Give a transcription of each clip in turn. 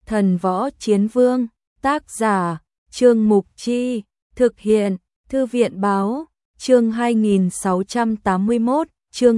Thần Võ Chiến Vương, tác giả, Trương Mục Chi, thực hiện, Thư viện Báo, chương 2681, chương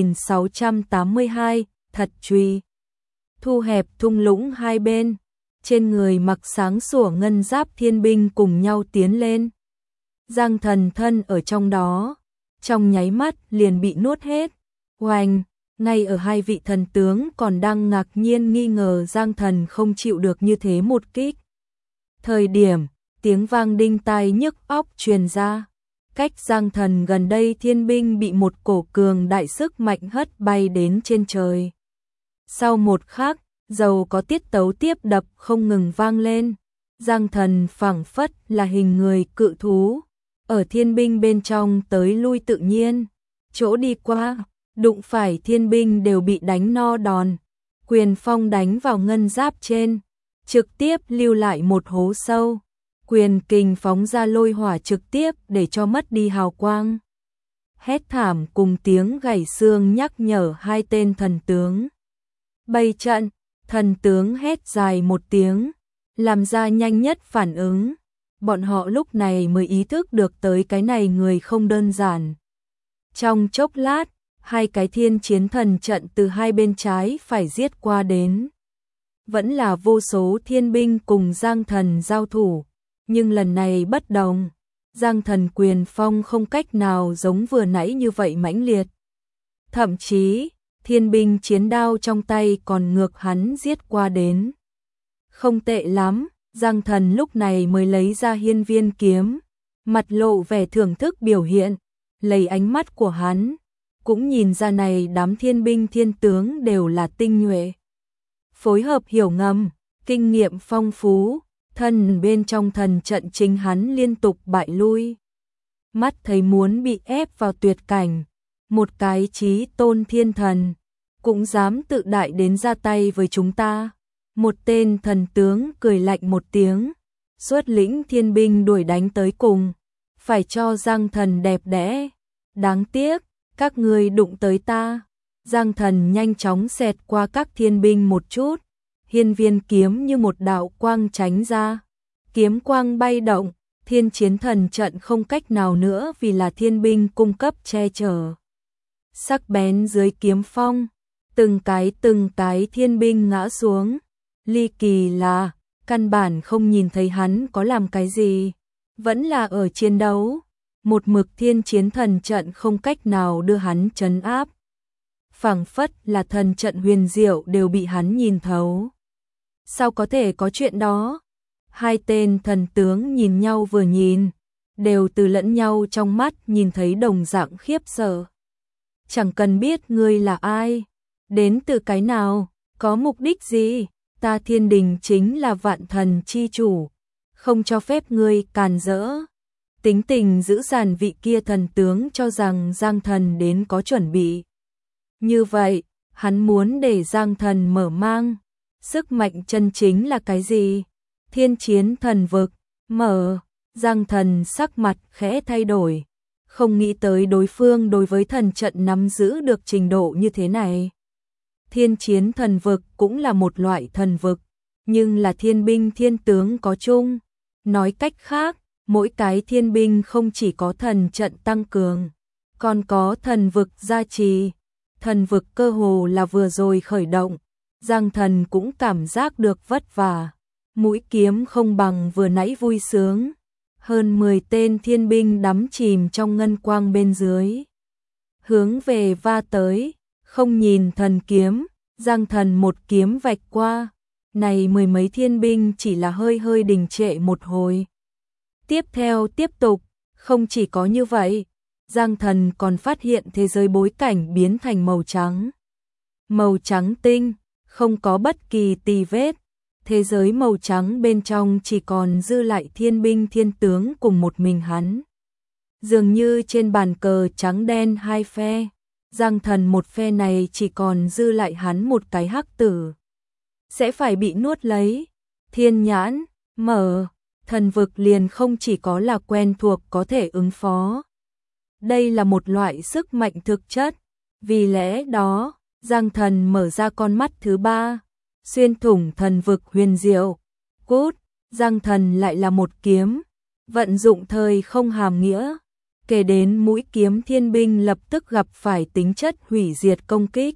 2682, thật truy. Thu hẹp thung lũng hai bên, trên người mặc sáng sủa ngân giáp thiên binh cùng nhau tiến lên. Giang Thần thân ở trong đó, trong nháy mắt liền bị nuốt hết. Oanh, ngay ở hai vị thần tướng còn đang ngạc nhiên nghi ngờ Giang Thần không chịu được như thế một kích. Thời điểm, tiếng vang đinh tai nhức óc truyền ra. Cách Giang Thần gần đây thiên binh bị một cổ cường đại sức mạnh hất bay đến trên trời. Sau một khắc, dầu có tiết tấu tiếp đập không ngừng vang lên. Giang Thần phảng phất là hình người cự thú, ở thiên binh bên trong tới lui tự nhiên. Chỗ đi qua, đụng phải thiên binh đều bị đánh no đòn. Quyền phong đánh vào ngân giáp trên, trực tiếp lưu lại một hố sâu. Quyền kình phóng ra lôi hỏa trực tiếp để cho mất đi hào quang. Hét thảm cùng tiếng gãy xương nhắc nhở hai tên thần tướng. Bày trận, thần tướng hét dài một tiếng, làm ra nhanh nhất phản ứng. Bọn họ lúc này mới ý thức được tới cái này người không đơn giản. Trong chốc lát, hai cái thiên chiến thần trận từ hai bên trái phải giết qua đến. Vẫn là vô số thiên binh cùng Giang Thần giao thủ, nhưng lần này bất đồng. Giang Thần quyền phong không cách nào giống vừa nãy như vậy mãnh liệt. Thậm chí, thiên binh chiến đao trong tay còn ngược hắn giết qua đến. Không tệ lắm, Giang Thần lúc này mới lấy ra hiên viên kiếm, mặt lộ vẻ thưởng thức biểu hiện, lấy ánh mắt của hắn, cũng nhìn ra này đám thiên binh thiên tướng đều là tinh nhuệ. Phối hợp hiểu ngầm, kinh nghiệm phong phú, thân bên trong thần trận chính hắn liên tục bại lui. Mắt thấy muốn bị ép vào tuyệt cảnh, một cái chí tôn thiên thần, cũng dám tự đại đến ra tay với chúng ta. Một tên thần tướng cười lạnh một tiếng, xuất lĩnh thiên binh đuổi đánh tới cùng, phải cho Giang Thần đẹp đẽ. Đáng tiếc, các ngươi đụng tới ta. Giang Thần nhanh chóng xẹt qua các thiên binh một chút, hiên viên kiếm như một đạo quang tránh ra. Kiếm quang bay động, thiên chiến thần trận không cách nào nữa vì là thiên binh cung cấp che chở. Sắc bén dưới kiếm phong, từng cái thiên binh ngã xuống. Ly kỳ là, căn bản không nhìn thấy hắn có làm cái gì, vẫn là ở chiến đấu. Một mực thiên chiến thần trận không cách nào đưa hắn trấn áp. Phảng phất là thần trận huyền diệu đều bị hắn nhìn thấu. Sao có thể có chuyện đó? Hai tên thần tướng nhìn nhau vừa nhìn, đều từ lẫn nhau trong mắt nhìn thấy đồng dạng khiếp sợ. Chẳng cần biết ngươi là ai, đến từ cái nào, có mục đích gì, ta Thiên Đình chính là vạn thần chi chủ, không cho phép ngươi càn rỡ. Tính tình dữ dằn vị kia thần tướng cho rằng Giang Thần đến có chuẩn bị. Như vậy, hắn muốn để Giang Thần mở mang. Sức mạnh chân chính là cái gì? Thiên chiến thần vực, mở. Giang Thần sắc mặt khẽ thay đổi. Không nghĩ tới đối phương đối với thần trận nắm giữ được trình độ như thế này. Thiên chiến thần vực cũng là một loại thần vực, nhưng là thiên binh thiên tướng có chung. Nói cách khác, mỗi cái thiên binh không chỉ có thần trận tăng cường, còn có thần vực gia trì. Thần vực cơ hồ là vừa rồi khởi động, Giang Thần cũng cảm giác được vất vả. Mũi kiếm không bằng vừa nãy vui sướng. Hơn 10 tên thiên binh đắm chìm trong ngân quang bên dưới, hướng về va tới, không nhìn thần kiếm, Giang Thần một kiếm vạch qua. Này mười mấy thiên binh chỉ là hơi đình trệ một hồi. Tiếp theo tiếp tục, không chỉ có như vậy, Giang Thần còn phát hiện thế giới bối cảnh biến thành màu trắng. Màu trắng tinh, không có bất kỳ tì vết. Thế giới màu trắng bên trong chỉ còn dư lại thiên binh thiên tướng cùng một mình hắn. Dường như trên bàn cờ trắng đen hai phe, Giang Thần một phe này chỉ còn dư lại hắn một cái hắc tử. Sẽ phải bị nuốt lấy. Thiên nhãn, mở, thần vực liền không chỉ có là quen thuộc có thể ứng phó. Đây là một loại sức mạnh thực chất. Vì lẽ đó, Giang Thần mở ra con mắt thứ ba. xuyên thủng thần vực huyền diệu. Cút, Giang Thần lại là một kiếm, vận dụng thời không hàm nghĩa, kể đến mũi kiếm thiên binh lập tức gặp phải tính chất hủy diệt công kích.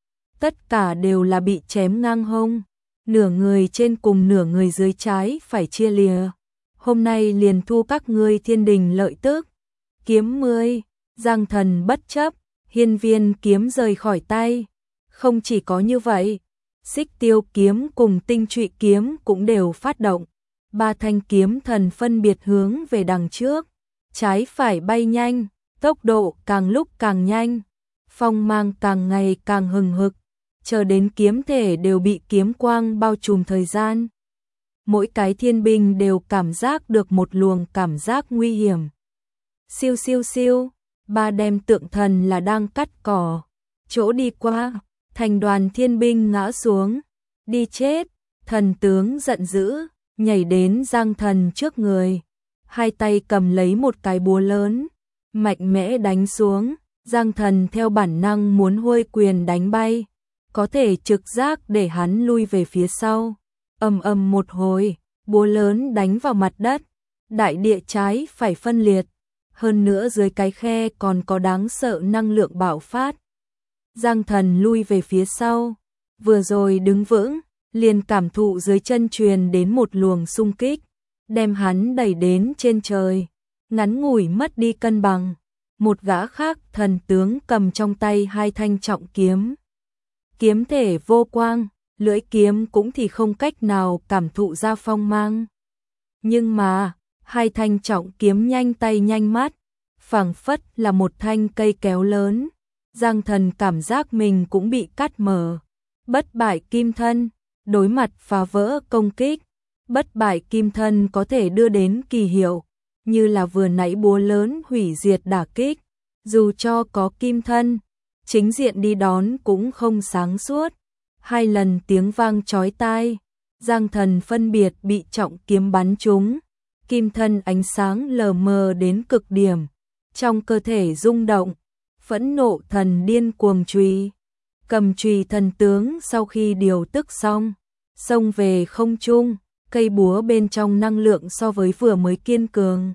Tất cả đều là bị chém ngang hông, nửa người trên cùng nửa người dưới trái phải chia lìa. Hôm nay liền thu các ngươi thiên đình lợi tức. Kiếm 10, Giang Thần bất chấp, hiên viên kiếm rời khỏi tay. Không chỉ có như vậy, xích tiêu kiếm cùng tinh trụy kiếm cũng đều phát động. Ba thanh kiếm thần phân biệt hướng về đằng trước, trái phải bay nhanh, tốc độ càng lúc càng nhanh, phong mang càng ngày càng hừng hực, chờ đến kiếm thể đều bị kiếm quang bao trùm thời gian. Mỗi cái thiên binh đều cảm giác được một luồng cảm giác nguy hiểm. Siêu siêu siêu, ba đem tượng thần là đang cắt cỏ, chỗ đi qua, thành đoàn thiên binh ngã xuống, đi chết, thần tướng giận dữ, nhảy đến Giang Thần trước người, hai tay cầm lấy một cái búa lớn, mạnh mẽ đánh xuống. Giang Thần theo bản năng muốn huôi quyền đánh bay, có thể trực giác để hắn lui về phía sau. Ầm ầm một hồi, búa lớn đánh vào mặt đất, đại địa trái phải phân liệt, hơn nữa dưới cái khe còn có đáng sợ năng lượng bạo phát. Giang Thần lui về phía sau, vừa rồi đứng vững, liền cảm thụ dưới chân truyền đến một luồng xung kích, đem hắn đẩy đến trên trời, ngắn ngủi mất đi cân bằng. Một gã khác thần tướng cầm trong tay hai thanh trọng kiếm. Kiếm thể vô quang, lưỡi kiếm cũng thì không cách nào cảm thụ ra phong mang. Nhưng mà, hai thanh trọng kiếm nhanh tay nhanh mắt, phảng phất là một thanh cây kéo lớn. Giang Thần cảm giác mình cũng bị cắt mở. Bất bại kim thân, đối mặt phá vỡ công kích. Bất bại kim thân có thể đưa đến kỳ hiệu, như là vừa nãy búa lớn hủy diệt đả kích. Dù cho có kim thân, chính diện đi đón cũng không sáng suốt. Hai lần tiếng vang chói tai, Giang Thần phân biệt bị trọng kiếm bắn trúng. Kim thân ánh sáng lờ mờ đến cực điểm, trong cơ thể rung động, phẫn nộ thần điên cuồng chùy. Cầm chùy thần tướng sau khi điều tức xong, xông về không trung, cây búa bên trong năng lượng so với vừa mới kiên cường.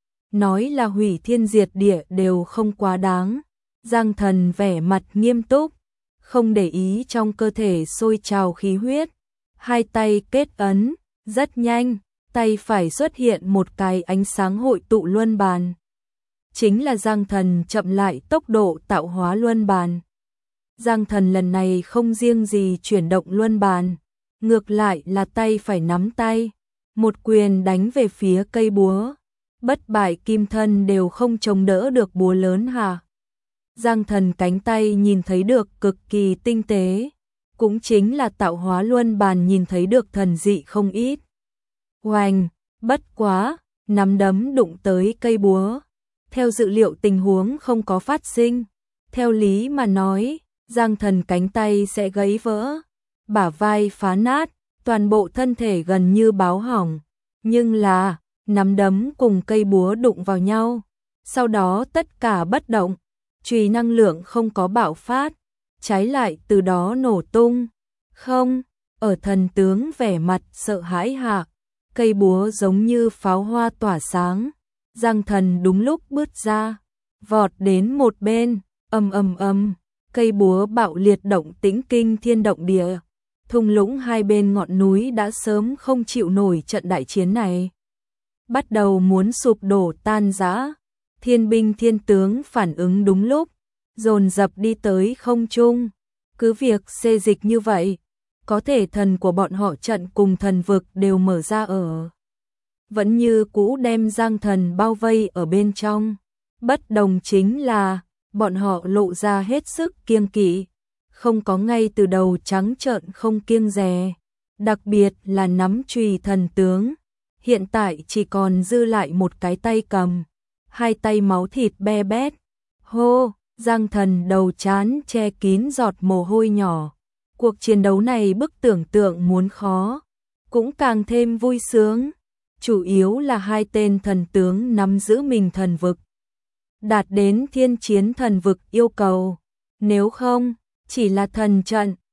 Nói là hủy thiên diệt địa đều không quá đáng. Giang Thần vẻ mặt nghiêm túc, không để ý trong cơ thể sôi trào khí huyết. Hai tay kết ấn, rất nhanh, tay phải xuất hiện một cái ánh sáng hội tụ luân bàn. Chính là Giang Thần chậm lại tốc độ tạo hóa luân bàn. Giang Thần lần này không riêng gì chuyển động luân bàn, ngược lại là tay phải nắm tay, một quyền đánh về phía cây búa. Bất bại kim thân đều không chống đỡ được búa lớn hả? Giang Thần cánh tay nhìn thấy được cực kỳ tinh tế, cũng chính là tạo hóa luân bàn nhìn thấy được thần dị không ít. Oanh, bất quá, nắm đấm đụng tới cây búa. Theo dự liệu tình huống không có phát sinh. Theo lý mà nói, Giang Thần cánh tay sẽ gãy vỡ, bả vai phá nát, toàn bộ thân thể gần như báo hỏng. Nhưng là, nắm đấm cùng cây búa đụng vào nhau, sau đó tất cả bất động, chùy năng lượng không có bạo phát, trái lại từ đó nổ tung. Không, ở thần tướng vẻ mặt sợ hãi hạ, cây búa giống như pháo hoa tỏa sáng. Giang Thần đúng lúc bước ra, vọt đến một bên, ầm ầm ầm, cây búa bạo liệt động tĩnh kinh thiên động địa. Thung lũng hai bên ngọn núi đã sớm không chịu nổi trận đại chiến này, bắt đầu muốn sụp đổ tan rã. Thiên binh thiên tướng phản ứng đúng lúc, dồn dập đi tới không trung. Cứ việc xê dịch như vậy, có thể thần của bọn họ trận cùng thần vực đều mở ra ở. Vẫn như cũ đem Giang Thần bao vây ở bên trong. Bất đồng chính là, bọn họ lộ ra hết sức kiêng kỵ, không có ngay từ đầu trắng trợn không kiêng dè. Đặc biệt là nắm chùy thần tướng, hiện tại chỉ còn dư lại một cái tay cầm, hai tay máu thịt be bét. Hô, Giang Thần đầu trán che kín giọt mồ hôi nhỏ. Cuộc chiến đấu này bức tưởng tượng muốn khó, cũng càng thêm vui sướng. Chủ yếu là hai tên thần tướng nắm giữ mình thần vực, đạt đến thiên chiến thần vực yêu cầu. Nếu không, chỉ là thần trận,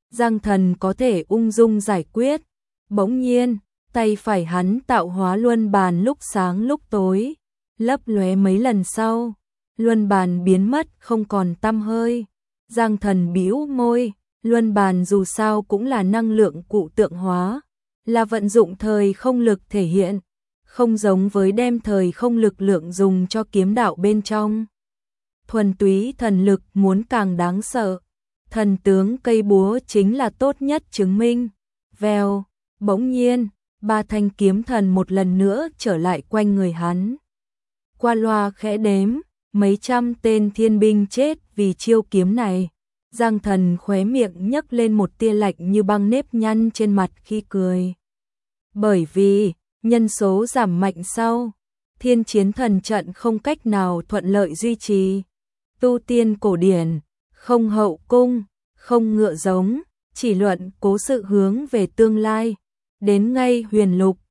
Giang Thần có thể ung dung giải quyết. Bỗng nhiên, tay phải hắn tạo hóa luân bàn lúc sáng lúc tối, lấp lóe mấy lần sau, luân bàn biến mất không còn tăm hơi. Giang Thần bĩu môi, luân bàn dù sao cũng là năng lượng cụ tượng hóa, là vận dụng thời không lực thể hiện, không giống với đem thời không lực lượng dùng cho kiếm đạo bên trong. Thuần túy thần lực muốn càng đáng sợ. Thần tướng cây búa chính là tốt nhất chứng minh. Vèo, bỗng nhiên, 3 thanh kiếm thần một lần nữa trở lại quanh người hắn. Qua loa khẽ đếm, mấy trăm tên thiên binh chết vì chiêu kiếm này. Giang Thần khóe miệng nhấc lên một tia lạnh như băng nếp nhăn trên mặt khi cười. Bởi vì, nhân số giảm mạnh sau, thiên chiến thần trận không cách nào thuận lợi duy trì. Tu tiên cổ điển, không hậu cung, không ngựa giống, chỉ luận cố sự hướng về tương lai. Đến ngay huyền lục,